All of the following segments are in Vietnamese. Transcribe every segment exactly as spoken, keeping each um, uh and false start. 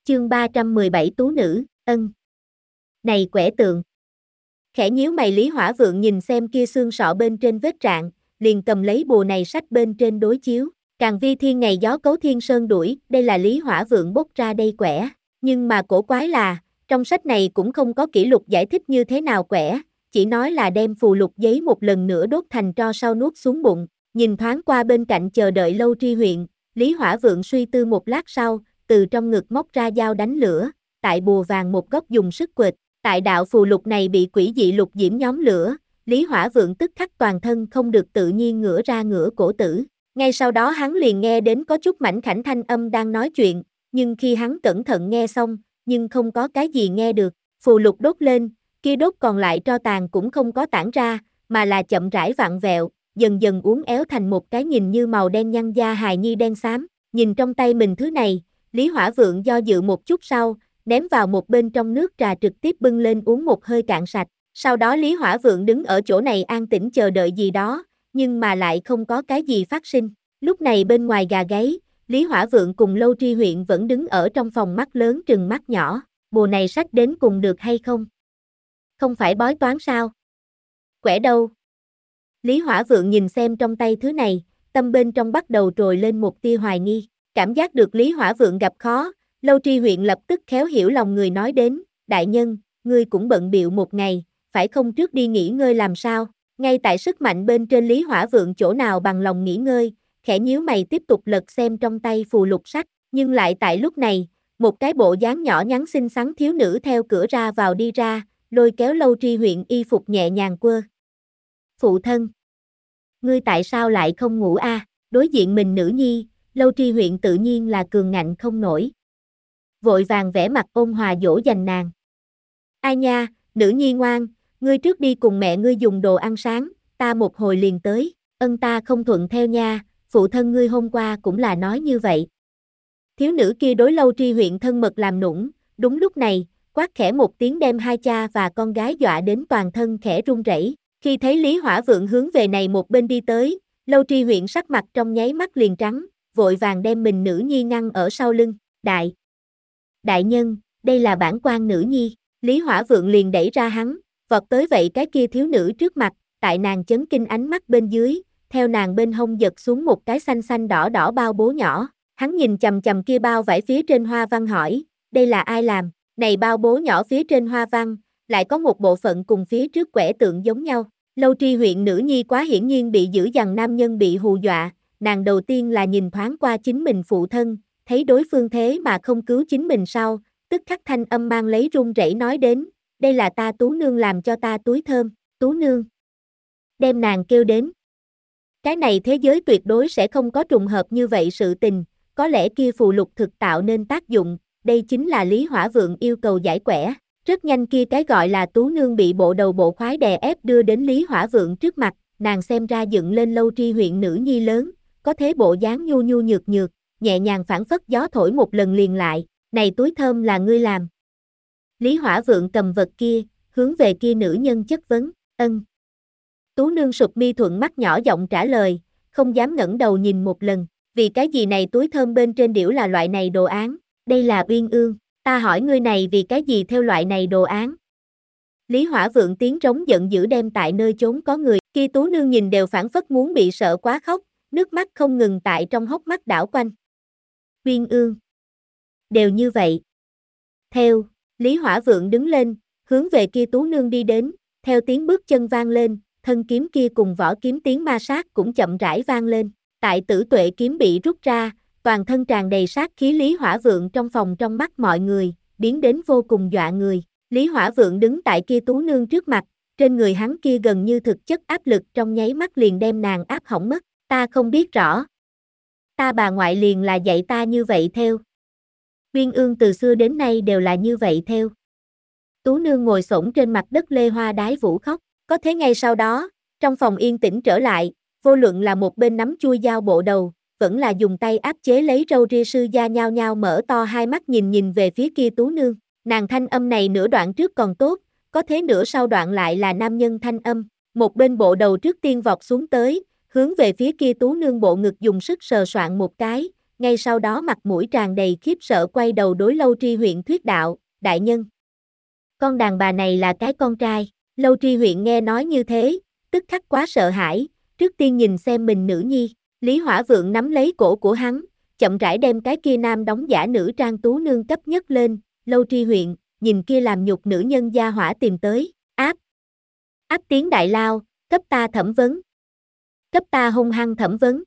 Chương ba trăm mười bảy Tú nữ, ân. Này quẻ tượng. Khẽ nhíu mày Lý Hỏa Vượng nhìn xem kia xương sọ bên trên vết rạn, liền cầm lấy bùa này sách bên trên đối chiếu. Càng vi thiên ngày gió cấu thiên sơn đuổi, đây là Lý Hỏa Vượng bốc ra đây quẻ. Nhưng mà cổ quái là, trong sách này cũng không có kỷ lục giải thích như thế nào quẻ, chỉ nói là đem phù lục giấy một lần nữa đốt thành tro sau nuốt xuống bụng. Nhìn thoáng qua bên cạnh chờ đợi Lâu Tri huyện, Lý Hỏa Vượng suy tư một lát sau, từ trong ngực móc ra dao đánh lửa, tại bùa vàng một góc dùng sức quệt, tại đạo phù lục này bị quỷ dị lục diễm nhóm lửa, Lý Hỏa Vượng tức khắc toàn thân không được tự nhiên ngửa ra ngửa cổ tử. Ngay sau đó hắn liền nghe đến có chút mảnh khảnh thanh âm đang nói chuyện, nhưng khi hắn cẩn thận nghe xong, nhưng không có cái gì nghe được, phù lục đốt lên, kia đốt còn lại tro tàn cũng không có tản ra, mà là chậm rãi vặn vẹo, dần dần uốn éo thành một cái nhìn như màu đen nhăn da hài nhi đen xám, nhìn trong tay mình thứ này, Lý Hỏa Vượng do dự một chút sau, ném vào một bên trong nước trà trực tiếp bưng lên uống một hơi cạn sạch, sau đó Lý Hỏa Vượng đứng ở chỗ này an tĩnh chờ đợi gì đó, nhưng mà lại không có cái gì phát sinh, lúc này bên ngoài gà gáy, Lý Hỏa Vượng cùng Lâu Tri huyện vẫn đứng ở trong phòng mắt lớn trừng mắt nhỏ, bùa này sách đến cùng được hay không? Không phải bói toán sao? Quẻ đâu? Lý Hỏa Vượng nhìn xem trong tay thứ này, tâm bên trong bắt đầu trồi lên một tia hoài nghi, cảm giác được Lý Hỏa Vượng gặp khó, Lâu Tri huyện lập tức khéo hiểu lòng người nói đến, đại nhân, ngươi cũng bận bịu một ngày, phải không trước đi nghỉ ngơi làm sao? Ngay tại sức mạnh bên trên Lý Hỏa Vượng chỗ nào bằng lòng nghỉ ngơi, khẽ nhíu mày tiếp tục lật xem trong tay phù lục sách, nhưng lại tại lúc này, một cái bộ dáng nhỏ nhắn xinh xắn thiếu nữ theo cửa ra vào đi ra, lôi kéo Lâu Tri huyện y phục nhẹ nhàng quơ. Phụ thân, ngươi tại sao lại không ngủ a? À? Đối diện mình nữ nhi, Lâu Tri huyện tự nhiên là cường ngạnh không nổi. Vội vàng vẽ mặt ôn hòa dỗ dành nàng. Ai nha, nữ nhi ngoan, ngươi trước đi cùng mẹ ngươi dùng đồ ăn sáng, ta một hồi liền tới, ân ta không thuận theo nha, phụ thân ngươi hôm qua cũng là nói như vậy. Thiếu nữ kia đối Lâu Tri huyện thân mật làm nũng, đúng lúc này, quát khẽ một tiếng đem hai cha và con gái dọa đến toàn thân khẽ run rẩy. Khi thấy Lý Hỏa Vượng hướng về này một bên đi tới, Lâu Tri huyện sắc mặt trong nháy mắt liền trắng, vội vàng đem mình nữ nhi ngăn ở sau lưng, đại. Đại nhân, đây là bản quan nữ nhi, Lý Hỏa Vượng liền đẩy ra hắn, vọt tới vậy cái kia thiếu nữ trước mặt, tại nàng chấn kinh ánh mắt bên dưới, theo nàng bên hông giật xuống một cái xanh xanh đỏ đỏ bao bố nhỏ, hắn nhìn chầm chầm kia bao vải phía trên hoa văn hỏi, đây là ai làm, này bao bố nhỏ phía trên hoa văn, lại có một bộ phận cùng phía trước quẻ tượng giống nhau. Lâu Tri huyện nữ nhi quá hiển nhiên bị dữ dằn nam nhân bị hù dọa, nàng đầu tiên là nhìn thoáng qua chính mình phụ thân, thấy đối phương thế mà không cứu chính mình sau, tức khắc thanh âm mang lấy run rẩy nói đến, đây là ta Tú nương làm cho ta túi thơm, Tú nương. Đem nàng kêu đến. Cái này thế giới tuyệt đối sẽ không có trùng hợp như vậy sự tình, có lẽ kia phù lục thực tạo nên tác dụng, đây chính là Lý Hỏa Vượng yêu cầu giải quẻ. Rất nhanh kia cái gọi là Tú nương bị bộ đầu bộ khoái đè ép đưa đến Lý Hỏa Vượng trước mặt, nàng xem ra dựng lên Lâu Tri huyện nữ nhi lớn, có thế bộ dáng nhu nhu nhược nhược, nhẹ nhàng phảng phất gió thổi một lần liền lại, này túi thơm là ngươi làm. Lý Hỏa Vượng cầm vật kia, hướng về kia nữ nhân chất vấn, ân. Tú nương sụp mi thuận mắt nhỏ giọng trả lời, không dám ngẩng đầu nhìn một lần, vì cái gì này túi thơm bên trên điểu là loại này đồ án, đây là uyên ương. Ta hỏi ngươi này vì cái gì theo loại này đồ án? Lý Hỏa Vượng tiếng trống giận dữ đem tại nơi chốn có người, kia Tú nương nhìn đều phảng phất muốn bị sợ quá khóc, nước mắt không ngừng tại trong hốc mắt đảo quanh. Uyên ương. Đều như vậy. Theo, Lý Hỏa Vượng đứng lên, hướng về kia Tú nương đi đến, theo tiếng bước chân vang lên, thân kiếm kia cùng vỏ kiếm tiếng ma sát cũng chậm rãi vang lên, tại tử tuệ kiếm bị rút ra, toàn thân tràn đầy sát khí Lý Hỏa Vượng trong phòng trong mắt mọi người, biến đến vô cùng dọa người. Lý Hỏa Vượng đứng tại kia Tú nương trước mặt, trên người hắn kia gần như thực chất áp lực trong nháy mắt liền đem nàng áp hỏng mất, ta không biết rõ. Ta bà ngoại liền là dạy ta như vậy theo. Uyên ương từ xưa đến nay đều là như vậy theo. Tú nương ngồi xổm trên mặt đất lê hoa đái vũ khóc, có thế ngay sau đó, trong phòng yên tĩnh trở lại, vô luận là một bên nắm chui dao bộ đầu, vẫn là dùng tay áp chế lấy râu ria sư gia nhao nhao mở to hai mắt nhìn nhìn về phía kia Tú nương, nàng thanh âm này nửa đoạn trước còn tốt, có thế nửa sau đoạn lại là nam nhân thanh âm, một bên bộ đầu trước tiên vọt xuống tới, hướng về phía kia Tú nương bộ ngực dùng sức sờ soạn một cái, ngay sau đó mặt mũi tràn đầy khiếp sợ quay đầu đối Lâu Tri huyện thuyết đạo, đại nhân. Con đàn bà này là cái con trai, Lâu Tri huyện nghe nói như thế, tức khắc quá sợ hãi, trước tiên nhìn xem mình nữ nhi, Lý Hỏa Vượng nắm lấy cổ của hắn, chậm rãi đem cái kia nam đóng giả nữ trang tú nương cấp nhất lên, Lâu Tri huyện, nhìn kia làm nhục nữ nhân gia hỏa tìm tới, áp, áp tiếng đại lao, cấp ta thẩm vấn, cấp ta hung hăng thẩm vấn.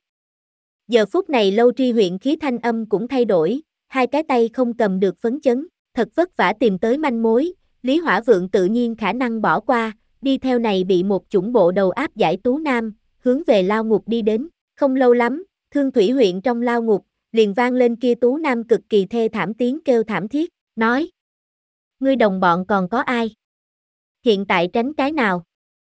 Giờ phút này Lâu Tri huyện khí thanh âm cũng thay đổi, hai cái tay không cầm được phấn chấn, thật vất vả tìm tới manh mối, Lý Hỏa Vượng tự nhiên khả năng bỏ qua, đi theo này bị một chủng bộ đầu áp giải tú nam, hướng về lao ngục đi đến, không lâu lắm, Thương Thủy huyện trong lao ngục, liền vang lên kia tú nam cực kỳ thê thảm tiếng kêu thảm thiết, nói: Ngươi đồng bọn còn có ai? Hiện tại tránh cái nào?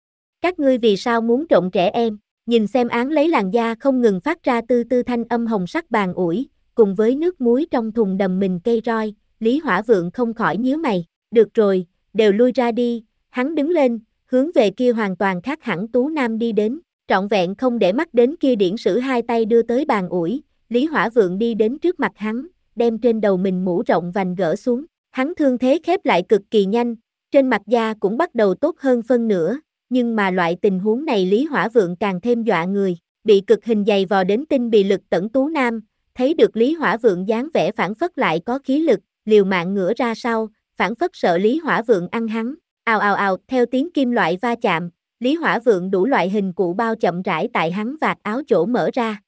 Các ngươi vì sao muốn trộn trẻ em? Nhìn xem án lấy làn da không ngừng phát ra tư tư thanh âm hồng sắc bàn ủi, cùng với nước muối trong thùng đầm mình cây roi, Lý Hỏa Vượng không khỏi nhíu mày, được rồi, đều lui ra đi, hắn đứng lên, hướng về kia hoàn toàn khác hẳn tú nam đi đến, trọn vẹn không để mắt đến kia điển sử hai tay đưa tới bàn ủi, Lý Hỏa Vượng đi đến trước mặt hắn, đem trên đầu mình mũ rộng vành gỡ xuống, hắn thương thế khép lại cực kỳ nhanh, trên mặt da cũng bắt đầu tốt hơn phân nửa. Nhưng mà loại tình huống này Lý Hỏa Vượng càng thêm dọa người, bị cực hình dày vò đến tinh bị lực tẩn tú nam, thấy được Lý Hỏa Vượng dáng vẻ phản phất lại có khí lực, liều mạng ngửa ra sau, phản phất sợ Lý Hỏa Vượng ăn hắn, ào ào ào, theo tiếng kim loại va chạm, Lý Hỏa Vượng đủ loại hình cụ bao chậm rãi tại hắn vạt áo chỗ mở ra.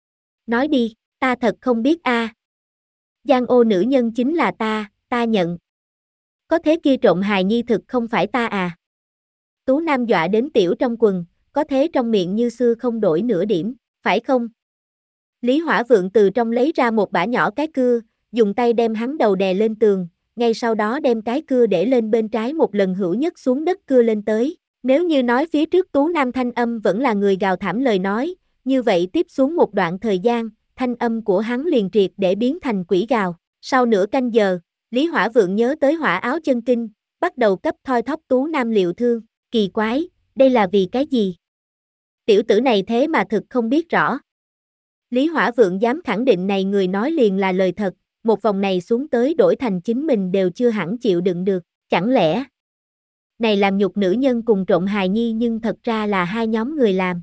Nói đi, ta thật không biết a. À. Giang ô nữ nhân chính là ta, ta nhận. Có thế kia trộm hài nhi thực không phải ta à. Tú nam dọa đến tiểu trong quần, có thế trong miệng như xưa không đổi nửa điểm, phải không? Lý Hỏa Vượng từ trong lấy ra một bả nhỏ cái cưa, dùng tay đem hắn đầu đè lên tường, ngay sau đó đem cái cưa để lên bên trái một lần hữu nhất xuống đất cưa lên tới. Nếu như nói phía trước Tú Nam thanh âm vẫn là người gào thảm lời nói, như vậy tiếp xuống một đoạn thời gian, thanh âm của hắn liền triệt để biến thành quỷ gào. Sau nửa canh giờ, Lý Hỏa Vượng nhớ tới hỏa áo chân kinh, bắt đầu cấp thoi thóp Tú Nam liệu thương. Kỳ quái, đây là vì cái gì? Tiểu tử này thế mà thực không biết rõ. Lý Hỏa Vượng dám khẳng định này người nói liền là lời thật, một vòng này xuống tới đổi thành chính mình đều chưa hẳn chịu đựng được, chẳng lẽ này làm nhục nữ nhân cùng trộm hài nhi nhưng thật ra là hai nhóm người làm.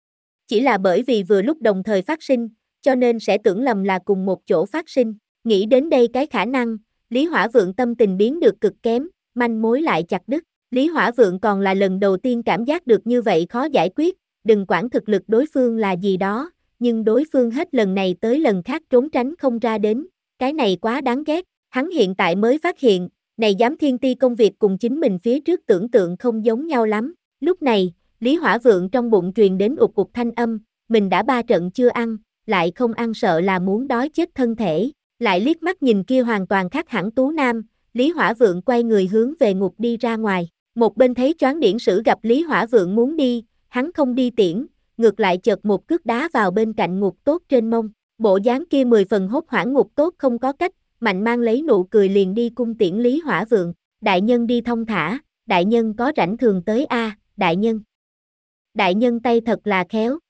Chỉ là bởi vì vừa lúc đồng thời phát sinh, cho nên sẽ tưởng lầm là cùng một chỗ phát sinh, nghĩ đến đây cái khả năng, Lý Hỏa Vượng tâm tình biến được cực kém, manh mối lại chặt đứt. Lý Hỏa Vượng còn là lần đầu tiên cảm giác được như vậy khó giải quyết, đừng quản thực lực đối phương là gì đó, nhưng đối phương hết lần này tới lần khác trốn tránh không ra đến, cái này quá đáng ghét, hắn hiện tại mới phát hiện, này giám thiên ti công việc cùng chính mình phía trước tưởng tượng không giống nhau lắm, lúc này, Lý Hỏa Vượng trong bụng truyền đến ụt ụt thanh âm, mình đã ba trận chưa ăn, lại không ăn sợ là muốn đói chết thân thể, lại liếc mắt nhìn kia hoàn toàn khác hẳn Tú Nam, Lý Hỏa Vượng quay người hướng về ngục đi ra ngoài. Một bên thấy choáng điển sử gặp Lý Hỏa Vượng muốn đi, hắn không đi tiễn, ngược lại chợt một cước đá vào bên cạnh ngục tốt trên mông, bộ dáng kia mười phần hốt hoảng ngục tốt không có cách, mạnh mang lấy nụ cười liền đi cung tiễn Lý Hỏa Vượng, đại nhân đi thông thả, đại nhân có rảnh thường tới a, đại nhân. Đại nhân tay thật là khéo,